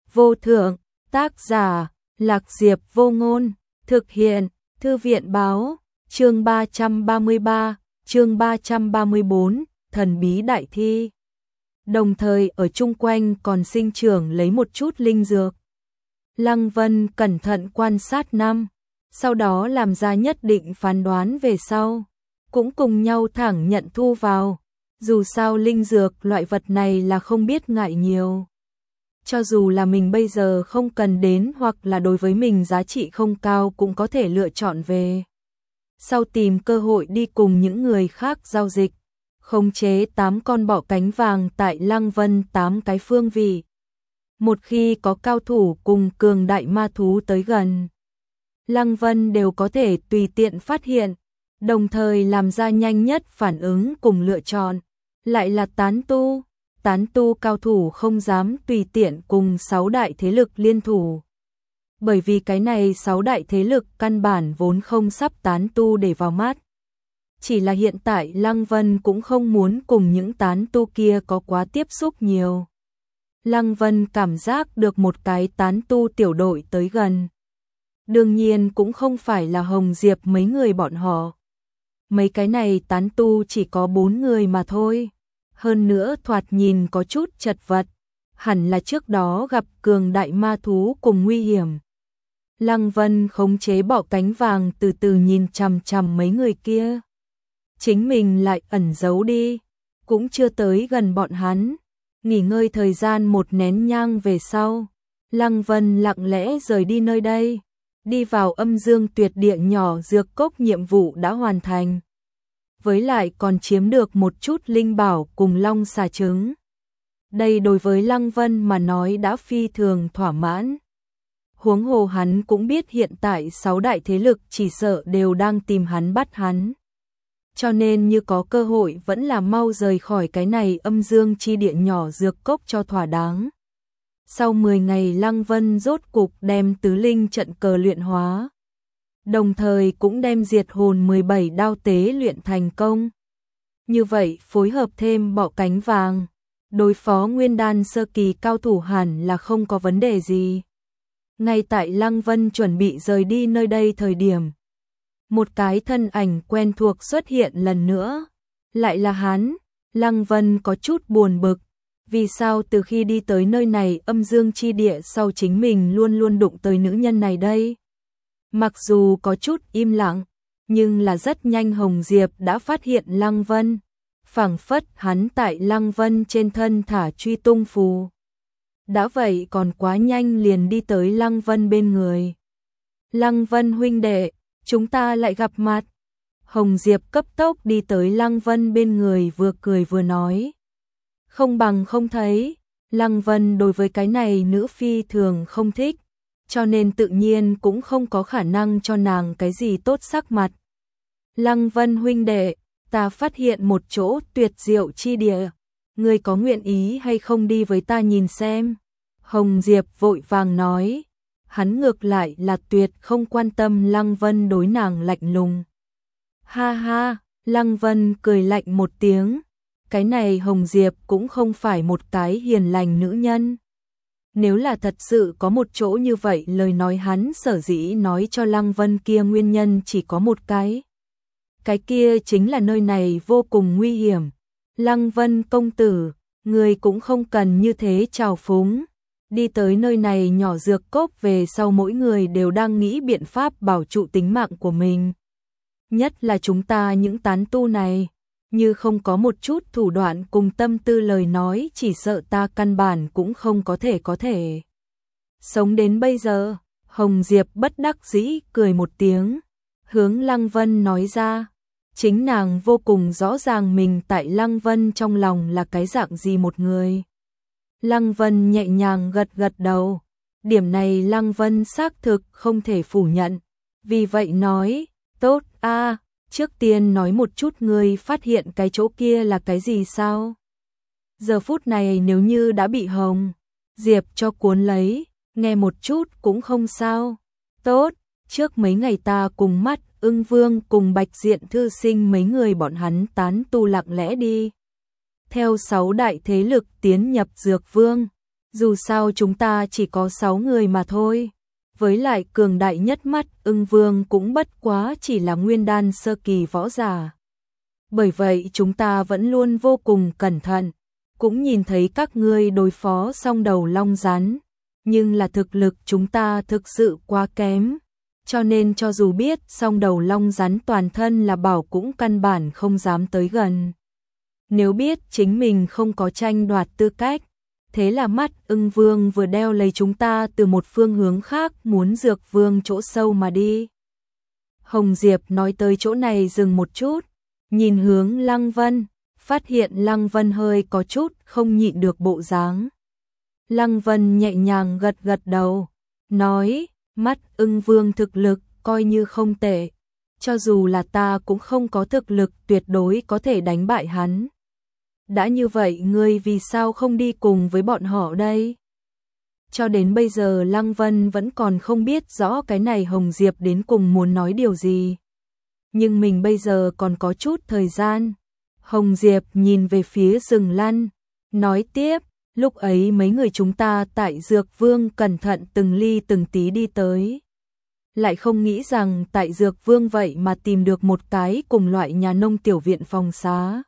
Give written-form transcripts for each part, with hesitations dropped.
vô thượng, tác giả, Lạc Diệp Vô Ngôn, thực hiện, Thư viện báo, chương 333, chương 334, thần bí đại thi. Đồng thời ở chung quanh còn sinh trưởng lấy một chút linh dược. Lăng Vân cẩn thận quan sát năm, sau đó làm ra nhất định phán đoán về sau, cũng cùng nhau thẳng nhận thu vào. Dù sao linh dược loại vật này là không biết ngại nhiều. Cho dù là mình bây giờ không cần đến hoặc là đối với mình giá trị không cao cũng có thể lựa chọn về. Sau tìm cơ hội đi cùng những người khác giao dịch, khống chế 8 con bọ cánh vàng tại Lăng Vân 8 cái phương vị. Một khi có cao thủ cùng cường đại ma thú tới gần, Lăng Vân đều có thể tùy tiện phát hiện, đồng thời làm ra nhanh nhất phản ứng cùng lựa chọn. Lại là tán tu cao thủ không dám tùy tiện cùng 6 đại thế lực liên thủ. Bởi vì cái này 6 đại thế lực căn bản vốn không sắp tán tu để vào mắt. Chỉ là hiện tại Lăng Vân cũng không muốn cùng những tán tu kia có quá tiếp xúc nhiều. Lăng Vân cảm giác được một cái tán tu tiểu đội tới gần. Đương nhiên cũng không phải là Hồng Diệp mấy người bọn họ. Mấy cái này tán tu chỉ có 4 người mà thôi. Hơn nữa thoạt nhìn có chút chật vật, hẳn là trước đó gặp cường đại ma thú cùng nguy hiểm. Lăng Vân khống chế bọ cánh vàng từ từ nhìn chằm chằm mấy người kia. Chính mình lại ẩn giấu đi, cũng chưa tới gần bọn hắn. Nghỉ ngơi thời gian một nén nhang về sau, Lăng Vân lặng lẽ rời đi nơi đây, đi vào âm dương tuyệt địa nhỏ dược cốc. Nhiệm vụ đã hoàn thành. Với lại còn chiếm được một chút linh bảo cùng long xà trứng. Đây đối với Lăng Vân mà nói đã phi thường thỏa mãn. Huống hồ hắn cũng biết hiện tại 6 đại thế lực chỉ sợ đều đang tìm hắn bắt hắn. Cho nên như có cơ hội vẫn là mau rời khỏi cái này âm dương chi địa nhỏ dược cốc cho thỏa đáng. Sau 10 ngày Lăng Vân rốt cục đem tứ linh trận cờ luyện hóa. Đồng thời cũng đem diệt hồn 17 đao tế luyện thành công. Như vậy phối hợp thêm bọ cánh vàng, đối phó nguyên đan sơ kỳ cao thủ hẳn là không có vấn đề gì. Ngay tại Lăng Vân chuẩn bị rời đi nơi đây thời điểm, một cái thân ảnh quen thuộc xuất hiện lần nữa. Lại là hắn. Lăng Vân có chút buồn bực. Vì sao từ khi đi tới nơi này âm dương chi địa sau chính mình luôn luôn đụng tới nữ nhân này đây? Mặc dù có chút im lặng, nhưng là rất nhanh Hồng Diệp đã phát hiện Lăng Vân. Phảng phất hắn tại Lăng Vân trên thân thả truy tung phù. Đã vậy còn quá nhanh liền đi tới Lăng Vân bên người. Lăng Vân huynh đệ, chúng ta lại gặp mặt. Hồng Diệp cấp tốc đi tới Lăng Vân bên người vừa cười vừa nói. Không bằng không thấy. Lăng Vân đối với cái này nữ phi thường không thích, cho nên tự nhiên cũng không có khả năng cho nàng cái gì tốt sắc mặt. Lăng Vân huynh đệ, ta phát hiện một chỗ tuyệt diệu chi địa, ngươi có nguyện ý hay không đi với ta nhìn xem? Hồng Diệp vội vàng nói, hắn ngược lại là tuyệt không quan tâm Lăng Vân đối nàng lạnh lùng. Ha ha, Lăng Vân cười lạnh một tiếng, cái này Hồng Diệp cũng không phải một cái hiền lành nữ nhân. Nếu là thật sự có một chỗ như vậy lời nói hắn sở dĩ nói cho Lăng Vân kia nguyên nhân chỉ có một cái. Cái kia chính là nơi này vô cùng nguy hiểm. Lăng Vân công tử, người cũng không cần như thế trào phúng. Đi tới nơi này nhỏ dược cốc về sau mỗi người đều đang nghĩ biện pháp bảo trụ tính mạng của mình. Nhất là chúng ta những tán tu này. Như không có một chút thủ đoạn cùng tâm tư lời nói chỉ sợ ta căn bản cũng không có thể. Sống đến bây giờ, Hồng Diệp bất đắc dĩ cười một tiếng, hướng Lăng Vân nói ra. Chính nàng vô cùng rõ ràng mình tại Lăng Vân trong lòng là cái dạng gì một người. Lăng Vân nhẹ nhàng gật gật đầu, điểm này Lăng Vân xác thực không thể phủ nhận. Vì vậy nói, tốt a. Trước tiên nói một chút ngươi phát hiện cái chỗ kia là cái gì sao? Giờ phút này nếu như đã bị Hồng Diệp cho cuốn lấy, nghe một chút cũng không sao. Tốt, trước mấy ngày ta cùng Mắt Ưng Vương cùng Bạch Diện Thư Sinh mấy người bọn hắn tán tu lặng lẽ đi. Theo 6 đại thế lực tiến nhập Dược Vương, Dù sao chúng ta chỉ có 6 người mà thôi. Với lại cường đại nhất mắt Ưng Vương cũng bất quá chỉ là nguyên đan sơ kỳ võ giả. Bởi vậy chúng ta vẫn luôn vô cùng cẩn thận. Cũng nhìn thấy các ngươi đối phó song đầu long rắn. Nhưng là thực lực chúng ta thực sự quá kém. Cho nên cho dù biết song đầu long rắn toàn thân là bảo cũng căn bản không dám tới gần. Nếu biết chính mình không có tranh đoạt tư cách, thế là mắt Ưng Vương vừa đeo lấy chúng ta từ một phương hướng khác muốn Dược Vương chỗ sâu mà đi. Hồng Diệp nói tới chỗ này dừng một chút, nhìn hướng Lăng Vân, phát hiện Lăng Vân hơi có chút không nhịn được bộ dáng. Lăng Vân nhẹ nhàng gật gật đầu, nói, mắt Ưng Vương thực lực coi như không tệ, cho dù là ta cũng không có thực lực tuyệt đối có thể đánh bại hắn. Đã như vậy ngươi vì sao không đi cùng với bọn họ đây? Cho đến bây giờ Lăng Vân vẫn còn không biết rõ cái này Hồng Diệp đến cùng muốn nói điều gì. Nhưng mình bây giờ còn có chút thời gian. Hồng Diệp nhìn về phía rừng lăn, nói tiếp, lúc ấy mấy người chúng ta tại Dược Vương cẩn thận từng ly từng tí đi tới. Lại không nghĩ rằng tại Dược Vương vậy mà tìm được một cái cùng loại nhà nông tiểu viện phòng xá.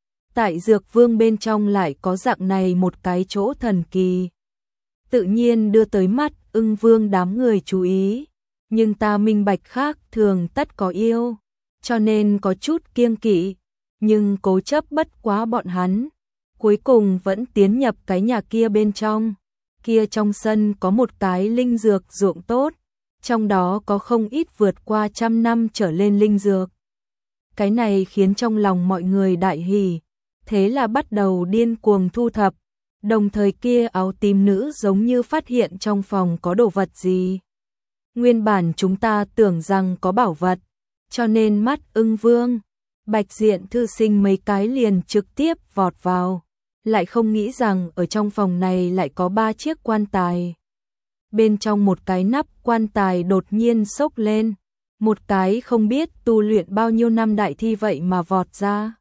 Tại Dược Vương bên trong lại có dạng này một cái chỗ thần kỳ. Tự nhiên đưa tới mắt Ưng Vương đám người chú ý. Nhưng ta minh bạch khác thường tất có yêu. Cho nên có chút kiêng kỵ. Nhưng cố chấp bất quá bọn hắn. Cuối cùng vẫn tiến nhập cái nhà kia bên trong. Kia trong sân có một cái linh dược ruộng tốt. Trong đó có không ít vượt qua 100 năm trở lên linh dược. Cái này khiến trong lòng mọi người đại hỉ. Thế là bắt đầu điên cuồng thu thập. Đồng thời kia áo tím nữ giống như phát hiện trong phòng có đồ vật gì. Nguyên bản chúng ta tưởng rằng có bảo vật. Cho nên mắt Ưng Vương, Bạch Diện thư sinh mấy cái liền trực tiếp vọt vào. Lại không nghĩ rằng ở trong phòng này lại có 3 chiếc quan tài. Bên trong một cái nắp quan tài đột nhiên sốc lên. Một cái không biết tu luyện bao nhiêu năm đại thi vậy mà vọt ra.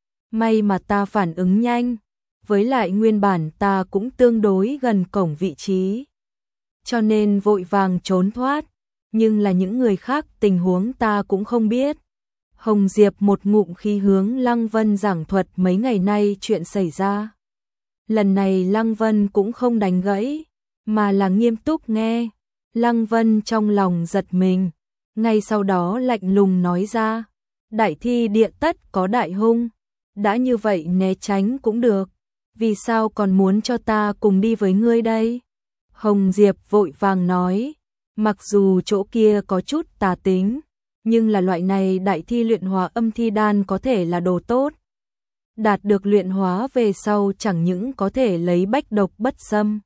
May mà ta phản ứng nhanh. Với lại nguyên bản ta cũng tương đối gần cổng vị trí. Cho nên vội vàng trốn thoát. Nhưng là những người khác tình huống ta cũng không biết. Hồng Diệp một ngụm khí hướng Lăng Vân giảng thuật mấy ngày nay chuyện xảy ra. Lần này Lăng Vân cũng không đánh gãy, mà là nghiêm túc nghe. Lăng Vân trong lòng giật mình, ngay sau đó lạnh lùng nói ra, đại thi địa tất có đại hung, đã như vậy né tránh cũng được, vì sao còn muốn cho ta cùng đi với ngươi đây? Hồng Diệp vội vàng nói, mặc dù chỗ kia có chút tà tính, nhưng là loại này đại thi luyện hóa âm thi đan có thể là đồ tốt. Đạt được luyện hóa về sau chẳng những có thể lấy bách độc bất xâm,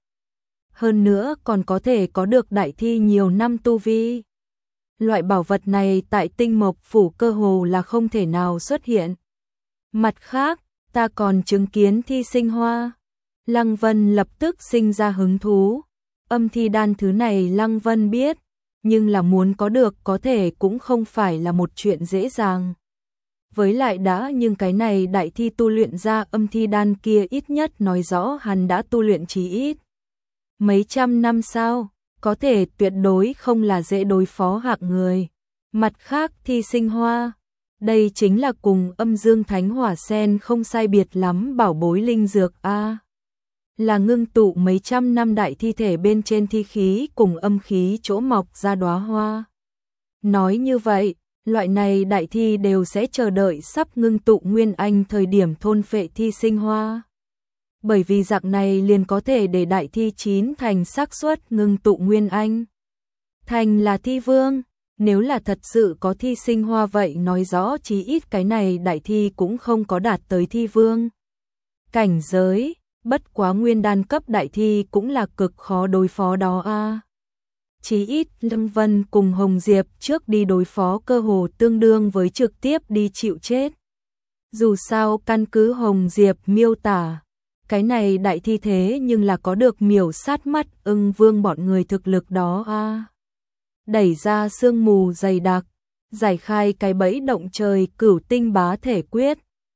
hơn nữa còn có thể có được đại thi nhiều năm tu vi. Loại bảo vật này tại Tinh Mộc Phủ cơ hồ là không thể nào xuất hiện. Mặt khác, ta còn chứng kiến thi sinh hoa. Lăng Vân lập tức sinh ra hứng thú. Âm thi đan thứ này Lăng Vân biết, nhưng là muốn có được có thể cũng không phải là một chuyện dễ dàng. Với lại đã nhưng cái này đại thi tu luyện ra âm thi đan kia ít nhất nói rõ hắn đã tu luyện chí ít mấy trăm năm sao, có thể tuyệt đối không là dễ đối phó hạng người. Mặt khác thi sinh hoa, đây chính là cùng âm dương thánh hỏa sen không sai biệt lắm bảo bối linh dược a. Là ngưng tụ mấy trăm năm đại thi thể bên trên thi khí cùng âm khí chỗ mọc ra đóa hoa. Nói như vậy, loại này đại thi đều sẽ chờ đợi sắp ngưng tụ nguyên anh thời điểm thôn phệ thi sinh hoa. Bởi vì dạng này liền có thể để đại thi chín thành xác suất ngưng tụ nguyên anh. Thành là thi vương, nếu là thật sự có thi sinh hoa vậy nói rõ chí ít cái này đại thi cũng không có đạt tới thi vương. Cảnh giới, bất quá nguyên đan cấp đại thi cũng là cực khó đối phó đó a. Chí ít Lâm Vân cùng Hồng Diệp trước đi đối phó cơ hồ tương đương với trực tiếp đi chịu chết. Dù sao căn cứ Hồng Diệp miêu tả, cái này đại thi thế nhưng là có được miểu sát mắt Ưng Vương bọn người thực lực đó a. Đẩy ra sương mù dày đặc, giải khai cái bẫy động trời Cửu Tinh Bá Thể Quyết,